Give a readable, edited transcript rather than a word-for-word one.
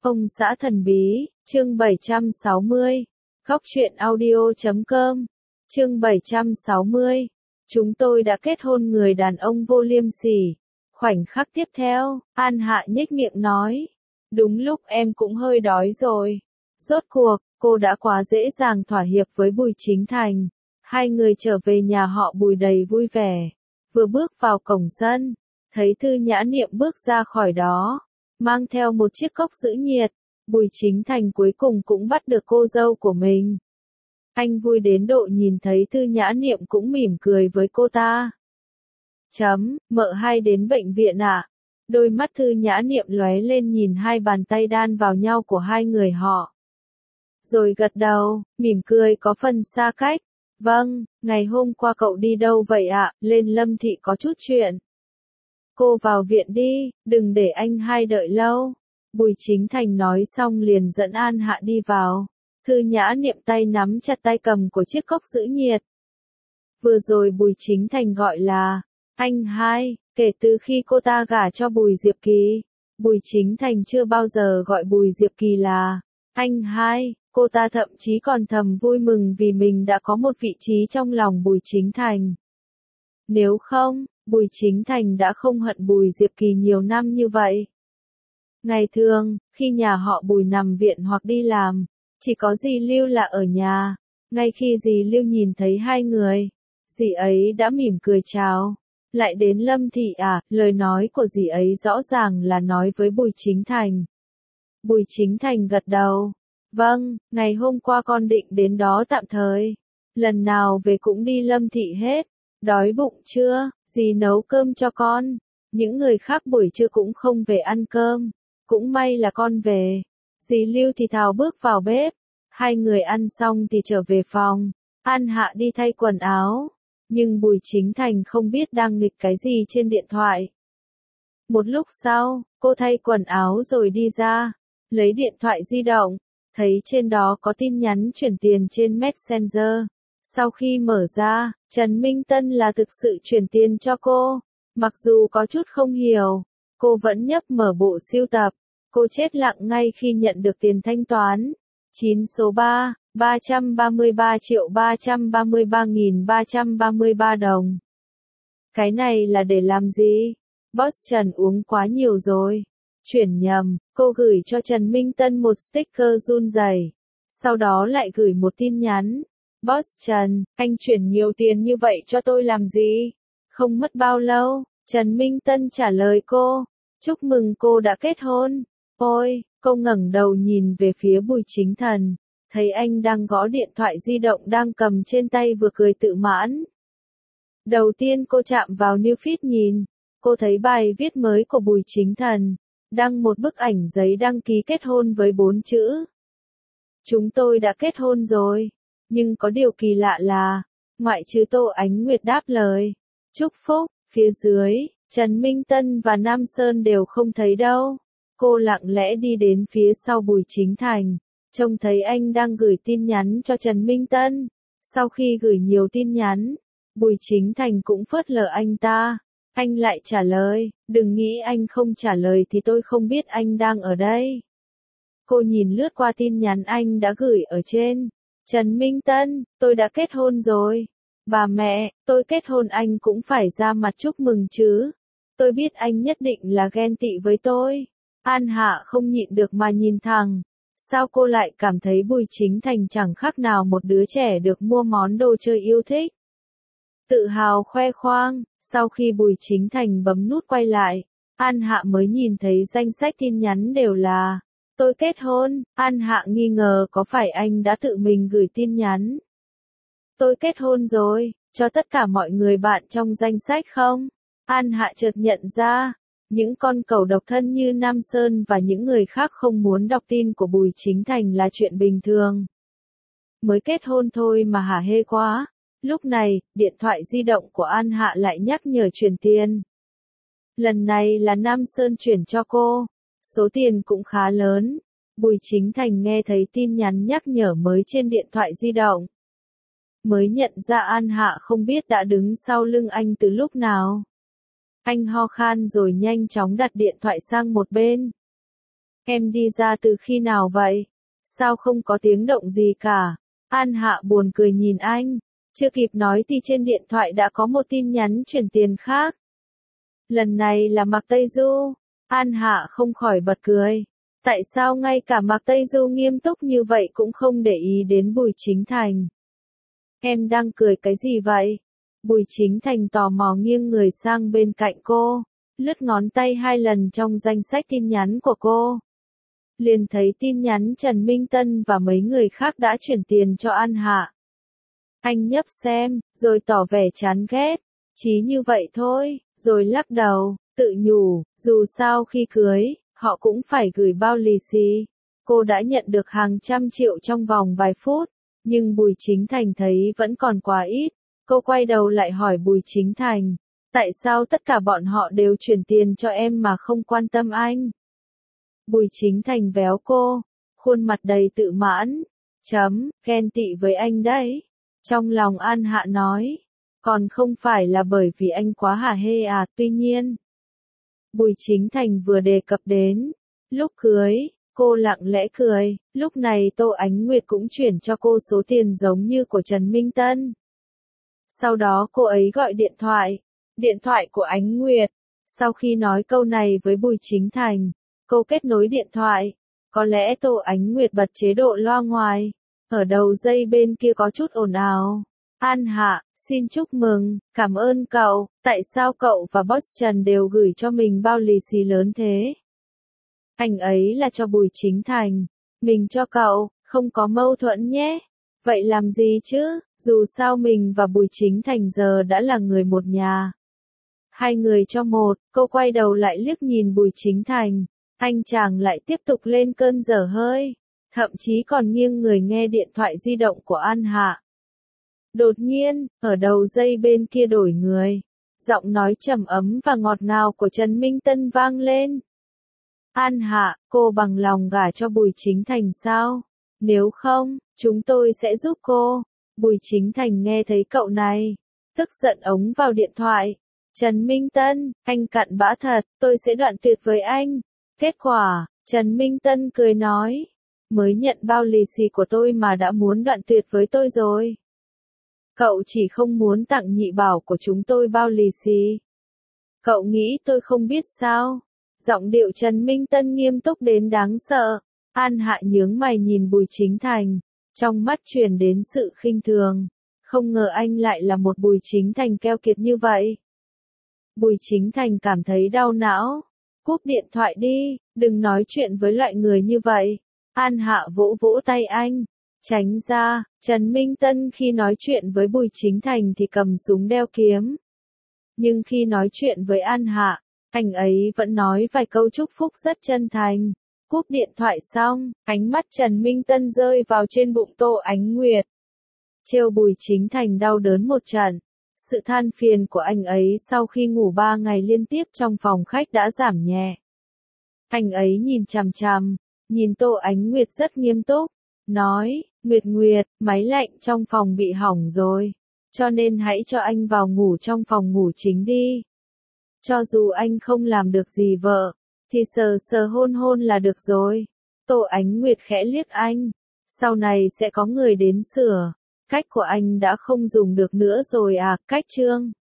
Ông xã thần bí, chương 760. Góc truyện audio.com. Chương 760. Chúng tôi đã kết hôn. Người đàn ông vô liêm sỉ. Khoảnh khắc tiếp theo, An Hạ nhếch miệng nói. Đúng lúc em cũng hơi đói rồi. Rốt cuộc, cô đã quá dễ dàng thỏa hiệp với Bùi Chính Thành. Hai người trở về nhà họ Bùi đầy vui vẻ. Vừa bước vào cổng sân, thấy Thư Nhã Niệm bước ra khỏi đó, mang theo một chiếc cốc giữ nhiệt. Bùi Chính Thành cuối cùng cũng bắt được cô dâu của mình. Anh vui đến độ nhìn thấy Thư Nhã Niệm cũng mỉm cười với cô ta. Mợ hai đến bệnh viện à? Đôi mắt Thư Nhã Niệm lóe lên nhìn hai bàn tay đan vào nhau của hai người họ. Rồi gật đầu, mỉm cười có phần xa cách. Vâng, ngày hôm qua cậu đi đâu vậy ạ? Lên Lâm Thị có chút chuyện. Cô vào viện đi, đừng để anh hai đợi lâu. Bùi Chính Thành nói xong liền dẫn An Hạ đi vào. Thư Nhã Niệm tay nắm chặt tay cầm của chiếc cốc giữ nhiệt. Vừa rồi Bùi Chính Thành gọi là anh hai, kể từ khi cô ta gả cho Bùi Diệp Kỳ. Bùi Chính Thành chưa bao giờ gọi Bùi Diệp Kỳ là anh hai. Cô ta thậm chí còn thầm vui mừng vì mình đã có một vị trí trong lòng Bùi Chính Thành. Nếu không, Bùi Chính Thành đã không hận Bùi Diệp Kỳ nhiều năm như vậy. Ngày thường, khi nhà họ Bùi nằm viện hoặc đi làm, chỉ có dì Lưu là ở nhà. Ngay khi dì Lưu nhìn thấy hai người, dì ấy đã mỉm cười chào. Lại đến Lâm Thị à? Lời nói của dì ấy rõ ràng là nói với Bùi Chính Thành. Bùi Chính Thành gật đầu. Vâng, ngày hôm qua con định đến đó tạm thời. Lần nào về cũng đi Lâm Thị hết. Đói bụng chưa? Dì nấu cơm cho con. Những người khác buổi trưa cũng không về ăn cơm. Cũng may là con về. Dì Lưu thì thào bước vào bếp. Hai người ăn xong thì trở về phòng. An Hạ đi thay quần áo. Nhưng Bùi Chính Thành không biết đang nghịch cái gì trên điện thoại. Một lúc sau, cô thay quần áo rồi đi ra. Lấy điện thoại di động. Thấy trên đó có tin nhắn chuyển tiền trên Messenger. Sau khi mở ra, Trần Minh Tân là thực sự chuyển tiền cho cô. Mặc dù có chút không hiểu, cô vẫn nhấp mở bộ sưu tập. Cô chết lặng ngay khi nhận được tiền thanh toán. 9 số 3, 333.333.333 đồng. Cái này là để làm gì? Boss Trần uống quá nhiều rồi. Chuyển nhầm, cô gửi cho Trần Minh Tân một sticker run rẩy. Sau đó lại gửi một tin nhắn. Boss Trần, anh chuyển nhiều tiền như vậy cho tôi làm gì? Không mất bao lâu, Trần Minh Tân trả lời cô. Chúc mừng cô đã kết hôn. Ôi, cô ngẩng đầu nhìn về phía Bùi Chính Thành. Thấy anh đang gõ điện thoại di động đang cầm trên tay vừa cười tự mãn. Đầu tiên cô chạm vào new feed nhìn. Cô thấy bài viết mới của Bùi Chính Thành. Đăng một bức ảnh giấy đăng ký kết hôn với 4 chữ. Chúng tôi đã kết hôn rồi. Nhưng có điều kỳ lạ là, ngoại trừ Tô Ánh Nguyệt đáp lời chúc phúc, phía dưới, Trần Minh Tân và Nam Sơn đều không thấy đâu. Cô lặng lẽ đi đến phía sau Bùi Chính Thành, trông thấy anh đang gửi tin nhắn cho Trần Minh Tân. Sau khi gửi nhiều tin nhắn, Bùi Chính Thành cũng phớt lờ anh ta. Anh lại trả lời, đừng nghĩ anh không trả lời thì tôi không biết anh đang ở đây. Cô nhìn lướt qua tin nhắn anh đã gửi ở trên. Trần Minh Tân, tôi đã kết hôn rồi. Bà mẹ, tôi kết hôn anh cũng phải ra mặt chúc mừng chứ. Tôi biết anh nhất định là ghen tị với tôi. An Hạ không nhịn được mà nhìn thẳng. Sao cô lại cảm thấy Bùi Chính Thành chẳng khác nào một đứa trẻ được mua món đồ chơi yêu thích? Tự hào khoe khoang. Sau khi Bùi Chính Thành bấm nút quay lại, An Hạ mới nhìn thấy danh sách tin nhắn đều là tôi kết hôn. An Hạ nghi ngờ có phải anh đã tự mình gửi tin nhắn tôi kết hôn rồi, cho tất cả mọi người bạn trong danh sách không? An Hạ chợt nhận ra, những con cẩu độc thân như Nam Sơn và những người khác không muốn đọc tin của Bùi Chính Thành là chuyện bình thường. Mới kết hôn thôi mà hả hê quá. Lúc này, điện thoại di động của An Hạ lại nhắc nhở chuyển tiền. Lần này là Nam Sơn chuyển cho cô. Số tiền cũng khá lớn. Bùi Chính Thành nghe thấy tin nhắn nhắc nhở mới trên điện thoại di động. Mới nhận ra An Hạ không biết đã đứng sau lưng anh từ lúc nào. Anh ho khan rồi nhanh chóng đặt điện thoại sang một bên. Em đi ra từ khi nào vậy? Sao không có tiếng động gì cả? An Hạ buồn cười nhìn anh. Chưa kịp nói thì trên điện thoại đã có một tin nhắn chuyển tiền khác. Lần này là Mạc Tây Du. An Hạ không khỏi bật cười. Tại sao ngay cả Mạc Tây Du nghiêm túc như vậy cũng không để ý đến Bùi Chính Thành? Em đang cười cái gì vậy? Bùi Chính Thành tò mò nghiêng người sang bên cạnh cô, lướt ngón tay 2 lần trong danh sách tin nhắn của cô. Liền thấy tin nhắn Trần Minh Tân và mấy người khác đã chuyển tiền cho An Hạ. Anh nhấp xem, rồi tỏ vẻ chán ghét. Chỉ như vậy thôi, rồi lắc đầu, tự nhủ, dù sao khi cưới, họ cũng phải gửi bao lì xì. Cô đã nhận được hàng trăm triệu trong vòng vài phút, nhưng Bùi Chính Thành thấy vẫn còn quá ít. Cô quay đầu lại hỏi Bùi Chính Thành, tại sao tất cả bọn họ đều chuyển tiền cho em mà không quan tâm anh? Bùi Chính Thành véo cô, khuôn mặt đầy tự mãn, ghen tị với anh đấy. Trong lòng An Hạ nói, còn không phải là bởi vì anh quá hả hê à, tuy nhiên. Bùi Chính Thành vừa đề cập đến, lúc cưới, cô lặng lẽ cười, lúc này Tô Ánh Nguyệt cũng chuyển cho cô số tiền giống như của Trần Minh Tân. Sau đó cô ấy gọi điện thoại của Ánh Nguyệt. Sau khi nói câu này với Bùi Chính Thành, cô kết nối điện thoại. Có lẽ Tô Ánh Nguyệt bật chế độ loa ngoài. Ở đầu dây bên kia có chút ồn ào. An Hạ, xin chúc mừng, cảm ơn cậu, tại sao cậu và boss Trần đều gửi cho mình bao lì xì lớn thế? Anh ấy là cho Bùi Chính Thành, mình cho cậu, không có mâu thuẫn nhé. Vậy làm gì chứ, dù sao mình và Bùi Chính Thành giờ đã là người một nhà. Hai người cho một, cô quay đầu lại liếc nhìn Bùi Chính Thành, anh chàng lại tiếp tục lên cơn dở hơi, thậm chí còn nghiêng người nghe điện thoại di động của An Hạ. Đột nhiên, ở đầu dây bên kia đổi người, giọng nói trầm ấm và ngọt ngào của Trần Minh Tân vang lên. An Hạ, cô bằng lòng gả cho Bùi Chính Thành sao? Nếu không, chúng tôi sẽ giúp cô. Bùi Chính Thành nghe thấy cậu này, tức giận ống vào điện thoại. Trần Minh Tân, anh cặn bã thật, tôi sẽ đoạn tuyệt với anh. Kết quả, Trần Minh Tân cười nói, mới nhận bao lì xì của tôi mà đã muốn đoạn tuyệt với tôi rồi. Cậu chỉ không muốn tặng nhị bảo của chúng tôi bao lì xì. Cậu nghĩ tôi không biết sao? Giọng điệu Trần Minh Tân nghiêm túc đến đáng sợ. An Hạ nhướng mày nhìn Bùi Chính Thành, trong mắt truyền đến sự khinh thường. Không ngờ anh lại là một Bùi Chính Thành keo kiệt như vậy. Bùi Chính Thành cảm thấy đau não. Cúp điện thoại đi, đừng nói chuyện với loại người như vậy. An Hạ vỗ vỗ tay anh. Tránh ra, Trần Minh Tân khi nói chuyện với Bùi Chính Thành thì cầm súng đeo kiếm. Nhưng khi nói chuyện với An Hạ, anh ấy vẫn nói vài câu chúc phúc rất chân thành. Cúp điện thoại xong, ánh mắt Trần Minh Tân rơi vào trên bụng Tô Ánh Nguyệt. Trêu Bùi Chính Thành đau đớn một trận. Sự than phiền của anh ấy sau khi ngủ 3 ngày liên tiếp trong phòng khách đã giảm nhẹ. Anh ấy nhìn chằm chằm, nhìn Tô Ánh Nguyệt rất nghiêm túc, nói, Nguyệt, máy lạnh trong phòng bị hỏng rồi, cho nên hãy cho anh vào ngủ trong phòng ngủ chính đi. Cho dù anh không làm được gì vợ, thì sờ sờ hôn hôn là được rồi. Tô Ánh Nguyệt khẽ liếc anh, sau này sẽ có người đến sửa, cách của anh đã không dùng được nữa rồi à, cách Trương.